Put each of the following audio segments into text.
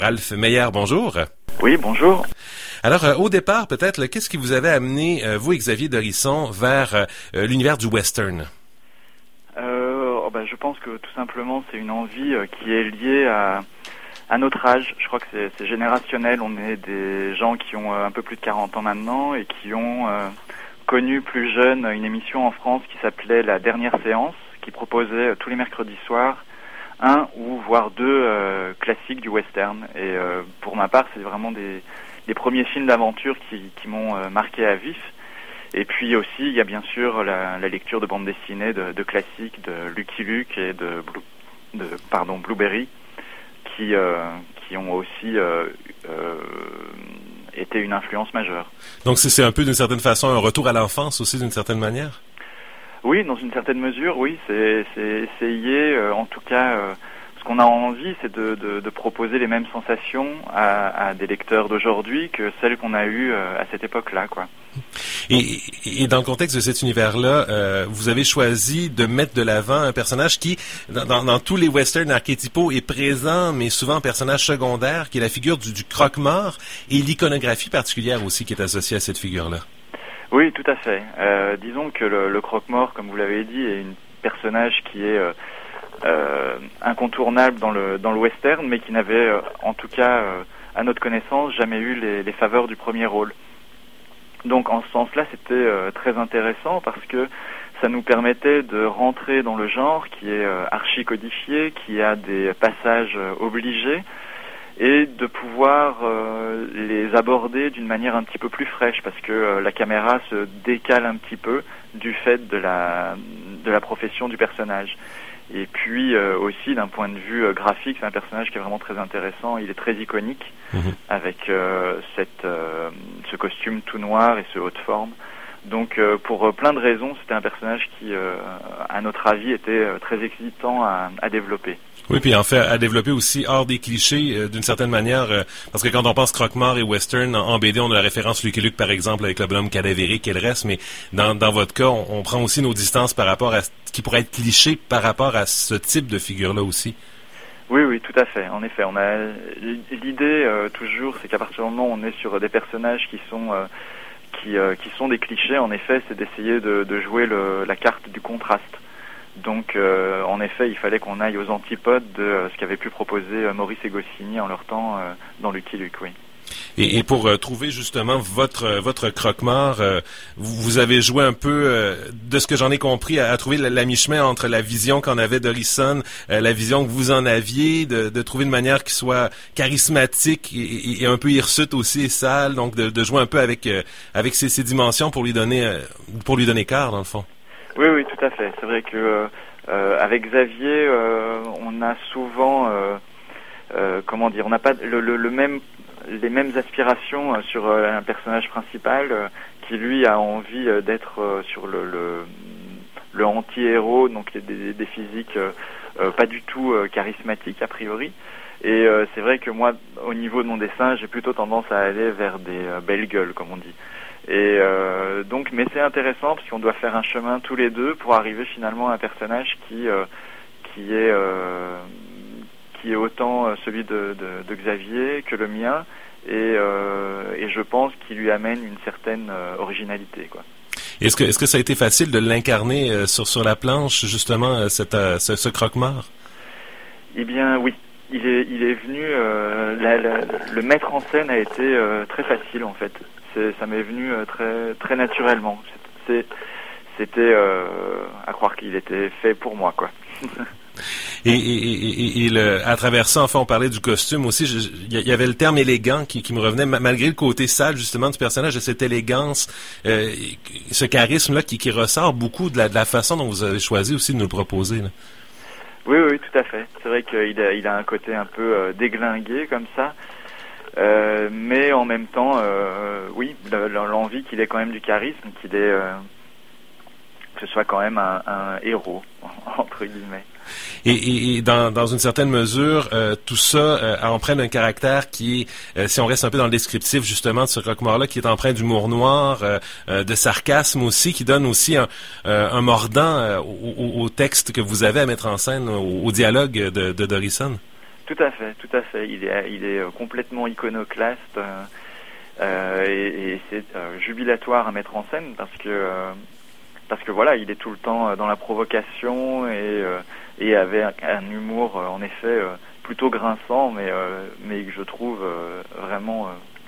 Ralph Meyer, bonjour. Oui, bonjour. Alors, au départ, peut-être, qu'est-ce qui vous avait amené, vous et Xavier Dorisson, vers l'univers du western? Je pense que tout simplement, c'est une envie qui est liée à notre âge. Je crois que c'est générationnel. On est des gens qui ont un peu plus de 40 ans maintenant et qui ont connu plus jeune une émission en France qui s'appelait La Dernière Séance, qui proposait tous les mercredis soirs un ou voire deux classiques du western. Et pour ma part, c'est vraiment des premiers films d'aventure qui m'ont marqué à vif. Et puis aussi, il y a bien sûr la lecture de bandes dessinées de classiques de Lucky Luke et de Blueberry qui ont aussi été une influence majeure. Donc c'est un peu d'une certaine façon un retour à l'enfance aussi d'une certaine manière? Oui, dans une certaine mesure, oui. C'est essayer, en tout cas, ce qu'on a envie, c'est de proposer les mêmes sensations à des lecteurs d'aujourd'hui que celles qu'on a eues à cette époque-là, quoi. Et dans le contexte de cet univers-là, vous avez choisi de mettre de l'avant un personnage qui, dans tous les westerns archétypaux, est présent, mais souvent en personnage secondaire, qui est la figure du croque-mort et l'iconographie particulière aussi qui est associée à cette figure-là. Oui, tout à fait. Disons que le croque-mort, comme vous l'avez dit, est un personnage qui est incontournable dans le western, mais qui n'avait, en tout cas, à notre connaissance, jamais eu les faveurs du premier rôle. Donc en ce sens-là, c'était très intéressant parce que ça nous permettait de rentrer dans le genre qui est archi-codifié, qui a des passages obligés, et de pouvoir les aborder d'une manière un petit peu plus fraîche parce que la caméra se décale un petit peu du fait de la profession du personnage. Et puis aussi d'un point de vue graphique, c'est un personnage qui est vraiment très intéressant. Il est très iconique avec ce costume tout noir et ce haut de forme. Donc pour plein de raisons, c'était un personnage qui, à notre avis, était très excitant à développer. Oui, puis en fait, à développer aussi hors des clichés, d'une certaine manière, parce que quand on pense croque-mort et western, en BD, on a la référence Lucky Luke, par exemple, avec le bonhomme cadavérique et le reste, mais dans votre cas, on prend aussi nos distances par rapport à ce qui pourrait être cliché par rapport à ce type de figure-là aussi. Oui, tout à fait. En effet, on a l'idée toujours, c'est qu'à partir du moment où on est sur des personnages qui sont des clichés, en effet, c'est d'essayer de jouer la carte du contraste. Donc, en effet, il fallait qu'on aille aux antipodes de ce qu'avaient pu proposer Maurice et Goscinny en leur temps dans Lucky Luke, oui. Et pour trouver justement votre croque-mort, vous avez joué un peu, de ce que j'en ai compris, à trouver la mi-chemin entre la vision qu'en avait Dorisson, la vision que vous en aviez, de trouver une manière qui soit charismatique et un peu hirsute aussi et sale, donc de jouer un peu avec ces dimensions pour lui donner corps, dans le fond. Oui, tout à fait. C'est vrai que avec Xavier, on a souvent, on n'a pas les mêmes aspirations sur un personnage principal qui lui a envie d'être sur le anti-héros, donc des physiques pas du tout charismatiques a priori. Et c'est vrai que moi, au niveau de mon dessin, j'ai plutôt tendance à aller vers des belles gueules, comme on dit. Et mais c'est intéressant parce qu'on doit faire un chemin tous les deux pour arriver finalement à un personnage qui est autant celui de Xavier que le mien, et je pense qu'il lui amène une certaine originalité, quoi. Est-ce que ça a été facile de l'incarner sur la planche, justement, ce croque-mort? Eh bien, oui. Il est venu. Le mettre en scène a été très facile, en fait. Ça m'est venu très très naturellement. C'était à croire qu'il était fait pour moi, quoi. Et à travers ça, enfin, on parlait du costume aussi. Il y avait le terme élégant qui me revenait, malgré le côté sale, justement, du personnage, de cette élégance, ce charisme-là qui ressort beaucoup de la façon dont vous avez choisi aussi de nous le proposer, là. Oui, tout à fait. C'est vrai qu'il a un côté un peu déglingué, comme ça. Mais en même temps, oui, l'envie qu'il ait quand même du charisme, que ce soit quand même un héros, entre guillemets. Et dans une certaine mesure, tout ça empreinte d'un caractère qui est, si on reste un peu dans le descriptif justement de ce croque-mort-là, qui est empreint d'humour noir, de sarcasme aussi, qui donne aussi un mordant au texte que vous avez à mettre en scène, au dialogue de Dorisson. Tout à fait, tout à fait. Il est complètement iconoclaste et c'est jubilatoire à mettre en scène parce que voilà, il est tout le temps dans la provocation et avait un humour en effet plutôt grinçant, mais que je trouve vraiment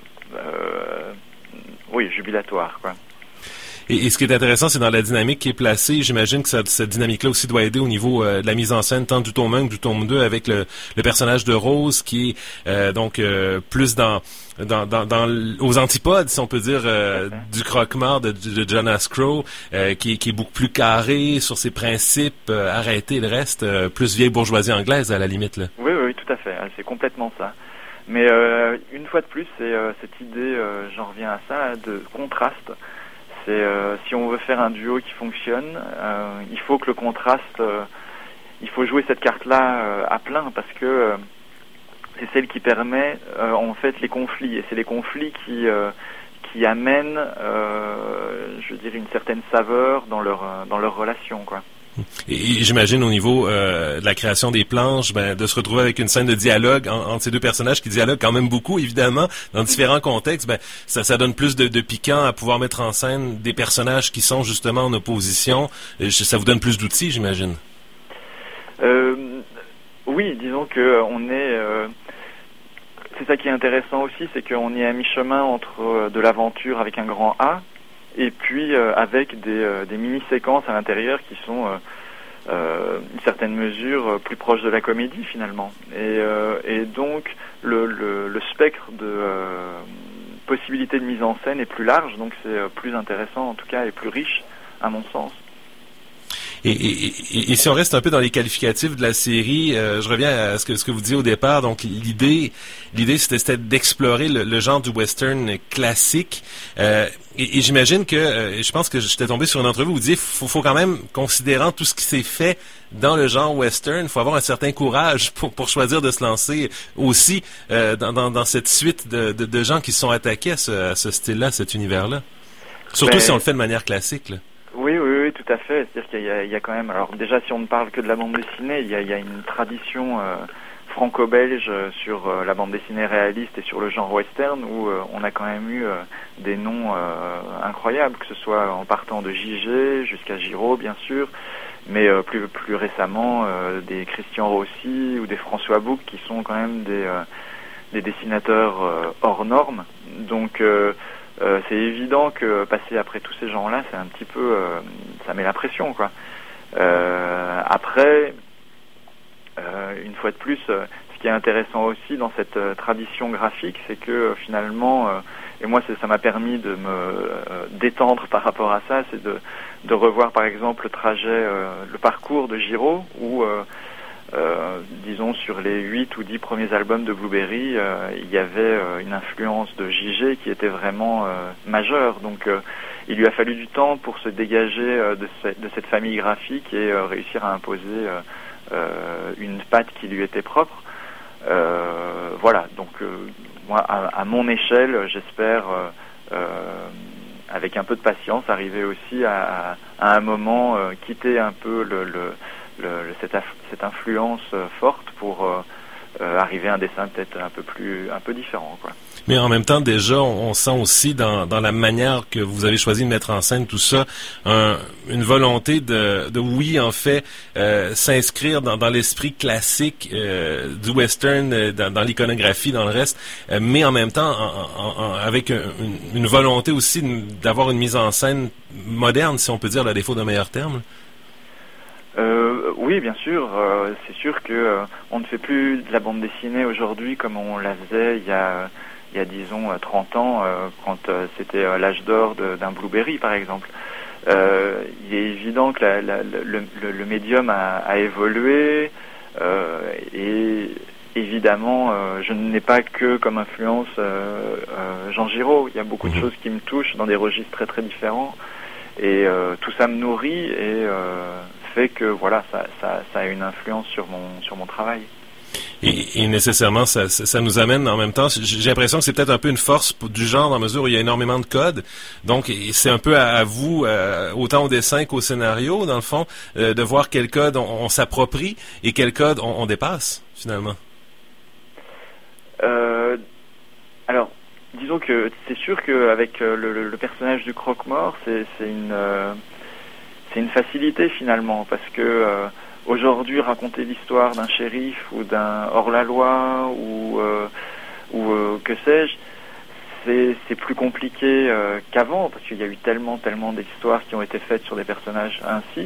oui, jubilatoire, quoi. Et ce qui est intéressant, c'est dans la dynamique qui est placée. J'imagine que cette dynamique-là aussi doit aider au niveau de la mise en scène, tant du tome 1 que du tome 2, avec le personnage de Rose, qui est donc plus dans aux antipodes, si on peut dire, du croque-mort de Jonas Crow, qui est beaucoup plus carré sur ses principes, arrêter le reste, plus vieille bourgeoisie anglaise à la limite, là. Oui, tout à fait. C'est complètement ça. Mais une fois de plus, c'est cette idée, j'en reviens à ça, de contraste. C'est si on veut faire un duo qui fonctionne, il faut que le contraste, il faut jouer cette carte-là à plein parce que c'est celle qui permet en fait les conflits et c'est les conflits qui amènent, je veux dire, une certaine saveur dans leur relation, quoi. Et j'imagine au niveau de la création des planches, de se retrouver avec une scène de dialogue entre ces deux personnages qui dialoguent quand même beaucoup, évidemment, dans différents contextes, ça donne plus de piquant à pouvoir mettre en scène des personnages qui sont justement en opposition. Ça vous donne plus d'outils, j'imagine. Oui, disons que on est... c'est ça qui est intéressant aussi, c'est qu'on est à mi-chemin entre de l'aventure avec un grand A, et puis avec des mini-séquences à l'intérieur qui sont une certaine mesure plus proches de la comédie finalement. Et donc le spectre de possibilités de mise en scène est plus large, donc c'est plus intéressant en tout cas et plus riche à mon sens. Et si on reste un peu dans les qualificatifs de la série, je reviens à ce que vous disiez au départ. Donc l'idée c'était d'explorer le genre du western classique. Et j'imagine que je pense que j'étais tombé sur une entrevue où vous disiez faut quand même, considérant tout ce qui s'est fait dans le genre western, faut avoir un certain courage pour choisir de se lancer aussi dans cette suite de gens qui se sont attaqués à ce style-là, à cet univers-là. Surtout si on le fait de manière classique, là. Oui, tout à fait. C'est-à-dire qu'il y a quand même... Alors déjà, si on ne parle que de la bande dessinée, il y a une tradition franco-belge sur la bande dessinée réaliste et sur le genre western où on a quand même eu des noms incroyables, que ce soit en partant de J.G. jusqu'à Giraud, bien sûr, mais plus récemment des Christian Rossi ou des François Bouc qui sont quand même des dessinateurs hors normes. Donc... c'est évident que passer après tous ces gens-là, c'est un petit peu, ça met la pression, quoi. Après, une fois de plus, ce qui est intéressant aussi dans cette tradition graphique, c'est que finalement, et moi ça m'a permis de me détendre par rapport à ça, c'est de revoir par exemple le parcours de Giraud, où disons sur les 8 ou 10 premiers albums de Blueberry, il y avait une influence de J.G. qui était vraiment majeure. Donc il lui a fallu du temps pour se dégager de cette famille graphique et réussir à imposer une patte qui lui était propre. Voilà, donc moi à mon échelle, j'espère avec un peu de patience arriver aussi à un moment quitter un peu cette influence forte pour arriver à un dessin peut-être un peu différent, quoi. Mais en même temps, déjà, on sent aussi dans la manière que vous avez choisi de mettre en scène tout ça, une volonté de oui, en fait, s'inscrire dans l'esprit classique du western, dans l'iconographie, dans le reste, mais en même temps, avec une volonté aussi d'avoir une mise en scène moderne, si on peut dire, à défaut d'un meilleur terme. Oui, bien sûr. C'est sûr que on ne fait plus de la bande dessinée aujourd'hui comme on la faisait il y a disons 30 ans, quand c'était l'âge d'or d'un Blueberry, par exemple. Il est évident que le médium a évolué et évidemment, je n'ai pas que comme influence Jean Giraud. Il y a beaucoup de choses qui me touchent dans des registres très très différents et tout ça me nourrit et fait que voilà, ça a une influence sur mon travail. Et nécessairement, ça nous amène en même temps, j'ai l'impression que c'est peut-être un peu une force du genre dans la mesure où il y a énormément de codes. Donc, c'est un peu à vous, autant au dessin qu'au scénario, dans le fond, de voir quel code on s'approprie et quel code on dépasse, finalement. Alors, disons que c'est sûr qu'avec le personnage du croque-mort, c'est une facilité finalement, parce que aujourd'hui raconter l'histoire d'un shérif ou d'un hors-la-loi ou que sais-je, c'est plus compliqué qu'avant, parce qu'il y a eu tellement d'histoires qui ont été faites sur des personnages ainsi.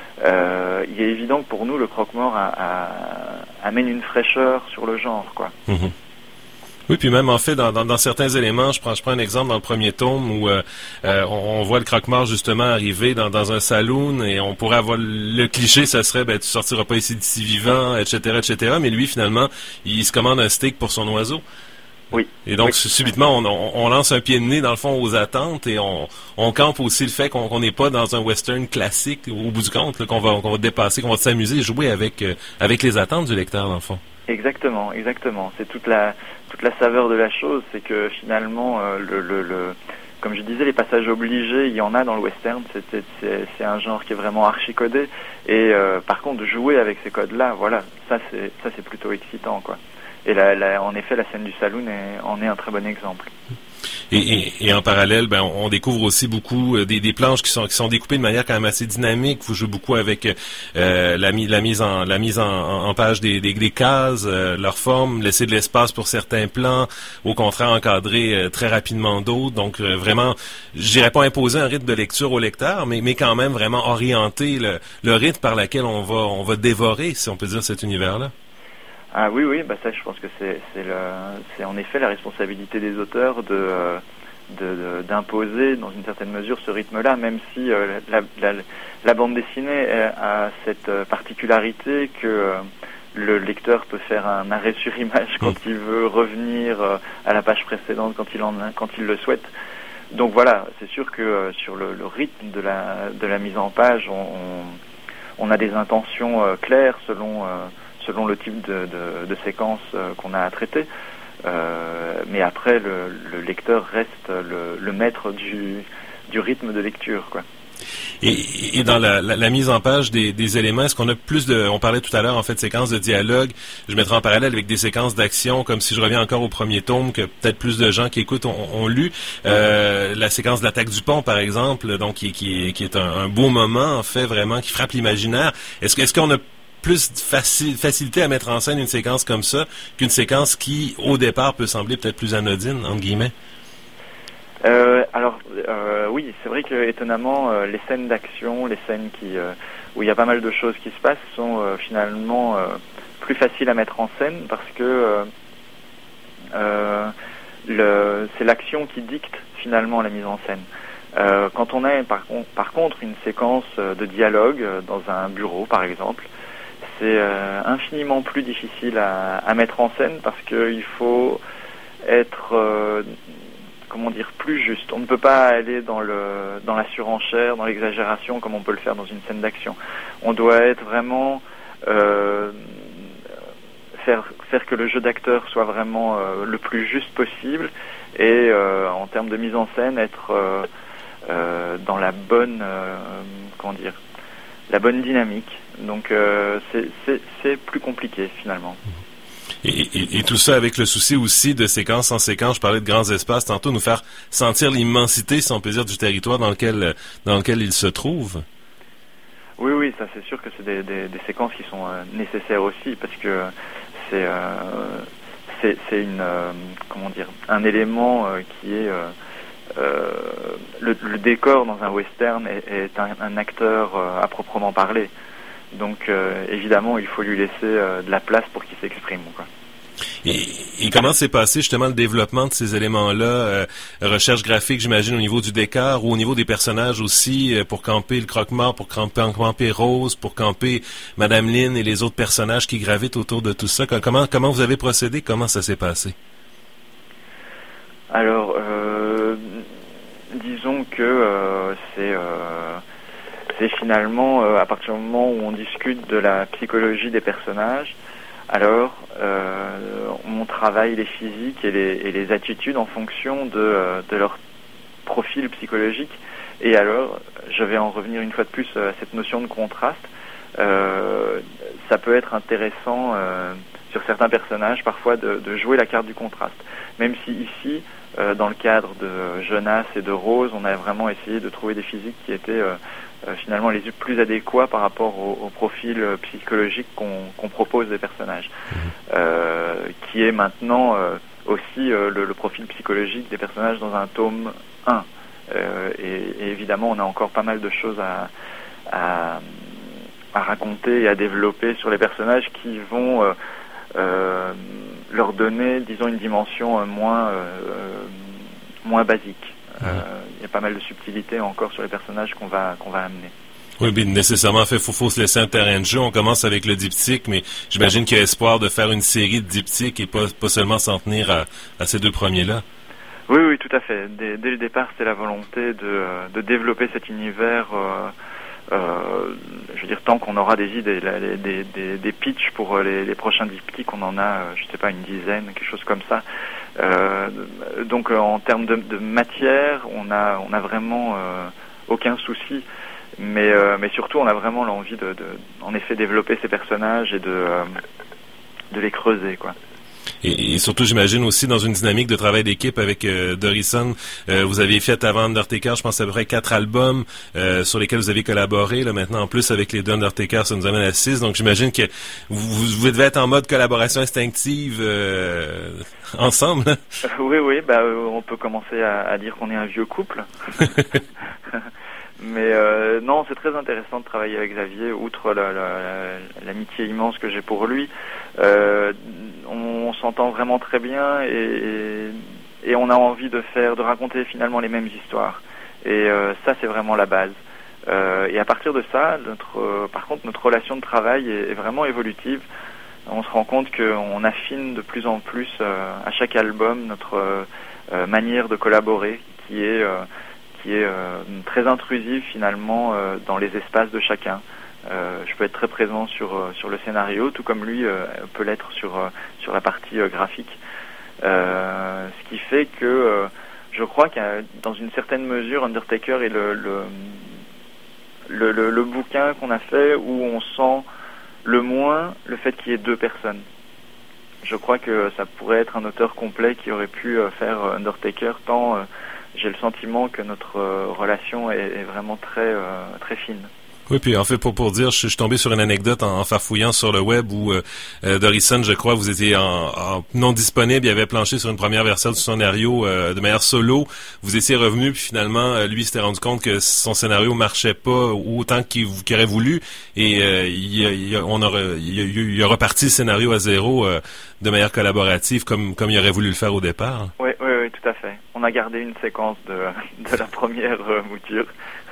Il est évident que pour nous, le croque-mort amène une fraîcheur sur le genre, quoi. Mm-hmm. Oui, puis même en fait, dans certains éléments, je prends un exemple dans le premier tome où on voit le croque-mort justement arriver dans un saloon et on pourrait avoir le cliché, ça serait tu sortiras pas ici d'ici vivant, etc. Mais lui, finalement, il se commande un steak pour son oiseau. Oui. Et donc, subitement, on lance un pied de nez, dans le fond, aux attentes et on campe aussi le fait qu'on n'est pas dans un western classique, au bout du compte, là, qu'on va dépasser, qu'on va s'amuser et jouer avec les attentes du lecteur, dans le fond. Exactement. C'est toute la saveur de la chose, c'est que finalement, comme je disais, les passages obligés, il y en a dans le western, c'est un genre qui est vraiment archi-codé, et par contre, jouer avec ces codes-là, voilà, ça c'est plutôt excitant, quoi. Et en effet, la scène du saloon en est un très bon exemple. Et en parallèle, on découvre aussi beaucoup des planches qui sont découpées de manière quand même assez dynamique. Vous jouez beaucoup avec la mise en page des cases, leur forme, laisser de l'espace pour certains plans, au contraire encadrer très rapidement d'autres. Donc vraiment, je dirais pas imposer un rythme de lecture au lecteur, mais quand même vraiment orienter le rythme par lequel on va dévorer, si on peut dire, cet univers-là. Ah oui, ça je pense que c'est en effet la responsabilité des auteurs d'imposer dans une certaine mesure ce rythme-là, même si la bande dessinée a cette particularité que le lecteur peut faire un arrêt sur image quand il veut revenir à la page précédente quand il le souhaite. Donc voilà, c'est sûr que sur le rythme de la mise en page, on a des intentions claires selon le type de séquence qu'on a à traiter. Mais après, le lecteur reste le maître du rythme de lecture, quoi. Et dans la mise en page des éléments, est-ce qu'on a on parlait tout à l'heure en fait de séquences de dialogue, je mettrais en parallèle avec des séquences d'action, comme si je reviens encore au premier tome, que peut-être plus de gens qui écoutent ont lu, la séquence de l'attaque du pont par exemple, donc qui est un beau moment en fait vraiment, qui frappe l'imaginaire. Est-ce qu'on a plus de facilité à mettre en scène une séquence comme ça qu'une séquence qui, au départ, peut sembler peut-être plus anodine, entre guillemets? Oui, c'est vrai que étonnamment, les scènes d'action, les scènes où il y a pas mal de choses qui se passent sont finalement plus faciles à mettre en scène parce que c'est l'action qui dicte finalement la mise en scène. Quand on a par contre une séquence de dialogue dans un bureau, par exemple, c'est infiniment plus difficile à mettre en scène parce qu'il faut être plus juste. On ne peut pas aller dans la surenchère, dans l'exagération comme on peut le faire dans une scène d'action. On doit être vraiment faire que le jeu d'acteur soit vraiment le plus juste possible et en termes de mise en scène être dans la bonne la bonne dynamique. Donc c'est plus compliqué finalement. Et tout ça avec le souci aussi de séquence en séquence, je parlais de grands espaces tantôt, nous faire sentir l'immensité, si on peut dire, du territoire dans lequel il se trouve. Oui, ça c'est sûr que c'est des séquences qui sont nécessaires aussi parce que c'est un élément qui est le décor dans un western est un acteur à proprement parler. Donc évidemment, il faut lui laisser de la place pour qu'il s'exprime, quoi. Et comment s'est passé justement le développement de ces éléments-là, recherche graphique, j'imagine, au niveau du décor ou au niveau des personnages aussi, pour camper le croque-mort, pour camper Rose, pour camper Madame Lynn et les autres personnages qui gravitent autour de tout ça. Comment vous avez procédé? Comment ça s'est passé? Alors, disons que c'est finalement à partir du moment où on discute de la psychologie des personnages, alors on travaille les physiques et les attitudes en fonction de leur profil psychologique. Et alors, je vais en revenir une fois de plus à cette notion de contraste. Ça peut être intéressant sur certains personnages, parfois de jouer la carte du contraste. Même si ici, dans le cadre de Jonas et de Rose, on a vraiment essayé de trouver des physiques qui étaient finalement les plus adéquats par rapport au profil psychologique qu'on propose des personnages, qui est maintenant aussi le profil psychologique des personnages dans un tome 1. Et évidemment, on a encore pas mal de choses à raconter et à développer sur les personnages qui vont leur donner, disons, une dimension moins basique. Il y a pas mal de subtilités encore sur les personnages qu'on va amener. Oui, bien nécessairement, faut se laisser un terrain de jeu. On commence avec le diptyque, mais j'imagine qu'il y a espoir de faire une série de diptyques et pas seulement s'en tenir à ces 2 premiers-là. Oui, tout à fait. Dès le départ, c'était la volonté de développer cet univers. Je veux dire, tant qu'on aura des idées, des pitchs pour les prochains diptyques, on en a, je sais pas, une dizaine, quelque chose comme ça. Donc, en termes de matière, on a vraiment aucun souci. Mais surtout, on a vraiment l'envie de en effet, développer ces personnages et de les creuser, quoi. Et surtout, j'imagine aussi dans une dynamique de travail d'équipe avec Dorison, vous avez fait avant Undertaker, je pense à peu près 4 albums sur lesquels vous avez collaboré. Là, maintenant, en plus, avec les deux Undertaker, ça nous amène à 6. Donc, j'imagine que vous devez être en mode collaboration instinctive ensemble. Oui, on peut commencer à dire qu'on est un vieux couple. Mais non, c'est très intéressant de travailler avec Xavier, outre l'amitié immense que j'ai pour lui. On s'entend vraiment très bien et on a envie de raconter finalement les mêmes histoires. Et ça, c'est vraiment la base. Et à partir de ça, par contre, notre relation de travail est vraiment évolutive. On se rend compte qu'on affine de plus en plus à chaque album notre manière de collaborer, qui est très intrusive finalement dans les espaces de chacun. Je peux être très présent sur le scénario, tout comme lui peut l'être sur la partie graphique. Ce qui fait que je crois que dans une certaine mesure, Undertaker est le bouquin qu'on a fait où on sent le moins le fait qu'il y ait 2 personnes. Je crois que ça pourrait être un auteur complet qui aurait pu faire Undertaker, tant j'ai le sentiment que notre relation est vraiment très très fine. Oui, puis en fait, pour dire, je suis tombé sur une anecdote en farfouillant sur le web où Dorison, je crois, vous étiez en non disponible, il avait planché sur une première version du scénario de manière solo. Vous étiez revenu, puis finalement, lui s'était rendu compte que son scénario marchait pas autant qu'il aurait voulu, et il a reparti le scénario à zéro de manière collaborative, comme il aurait voulu le faire au départ. Oui, tout à fait. On a gardé une séquence de la première mouture,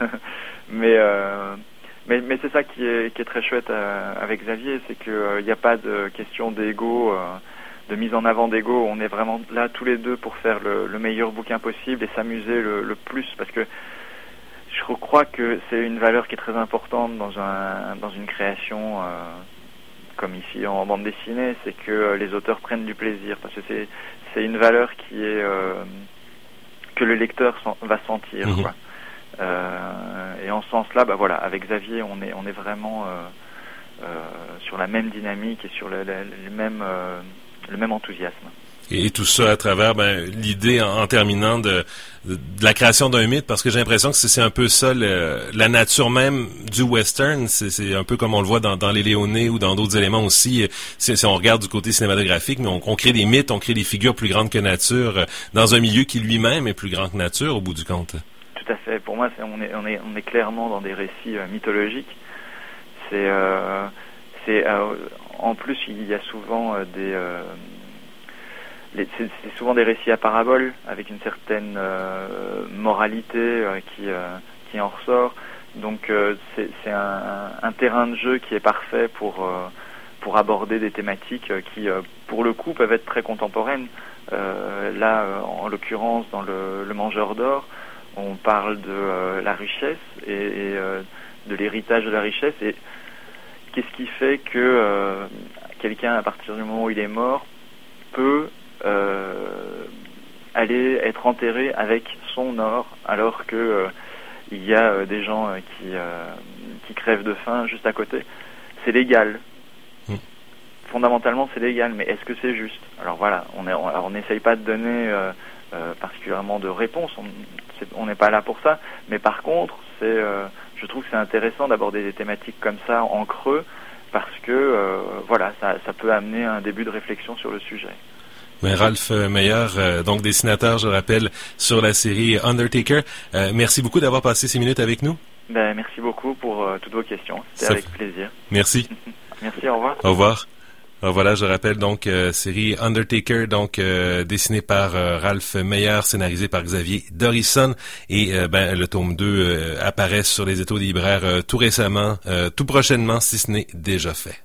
Mais c'est ça qui est très chouette avec Xavier, c'est que y a pas de question d'ego, de mise en avant d'ego. On est vraiment là tous les deux pour faire le meilleur bouquin possible et s'amuser le plus, parce que je crois que c'est une valeur qui est très importante dans une création comme ici en bande dessinée, c'est que les auteurs prennent du plaisir, parce que c'est une valeur qui est que le lecteur va sentir, quoi. Et en ce sens-là, voilà, avec Xavier, on est vraiment sur la même dynamique et sur le même enthousiasme. Et tout ça à travers l'idée en terminant de la création d'un mythe, parce que j'ai l'impression que c'est un peu ça la nature même du western. C'est un peu comme on le voit dans les Léonais ou dans d'autres éléments aussi. Si on regarde du côté cinématographique, mais on crée des mythes, on crée des figures plus grandes que nature dans un milieu qui lui-même est plus grand que nature au bout du compte. Tout à fait. Pour moi, on est clairement dans des récits mythologiques. En plus, il y a souvent c'est souvent des récits à paraboles avec une certaine moralité qui en ressort. Donc c'est un terrain de jeu qui est parfait pour aborder des thématiques qui pour le coup peuvent être très contemporaines. Là, en l'occurrence, dans le Mangeur d'or, on parle de la richesse et de l'héritage de la richesse, et qu'est-ce qui fait que quelqu'un, à partir du moment où il est mort, peut aller être enterré avec son or, alors que il y a des gens qui crèvent de faim juste à côté. C'est légal. fondamentalement c'est légal, mais est-ce que c'est juste? Alors voilà, on n'essaye pas de donner particulièrement de réponse, on n'est pas là pour ça, mais par contre je trouve que c'est intéressant d'aborder des thématiques comme ça en creux, parce que voilà, ça peut amener un début de réflexion sur le sujet. Mais Ralph Meyer, donc dessinateur, je rappelle, sur la série Undertaker. Merci beaucoup d'avoir passé ces minutes avec nous. Merci beaucoup pour toutes vos questions. C'était avec plaisir. Merci. Merci, au revoir. Au revoir. Alors voilà, je rappelle donc série Undertaker, donc dessinée par Ralph Meyer, scénarisée par Xavier Dorison, et le tome 2 apparaît sur les étaux des libraires tout récemment, tout prochainement, si ce n'est déjà fait.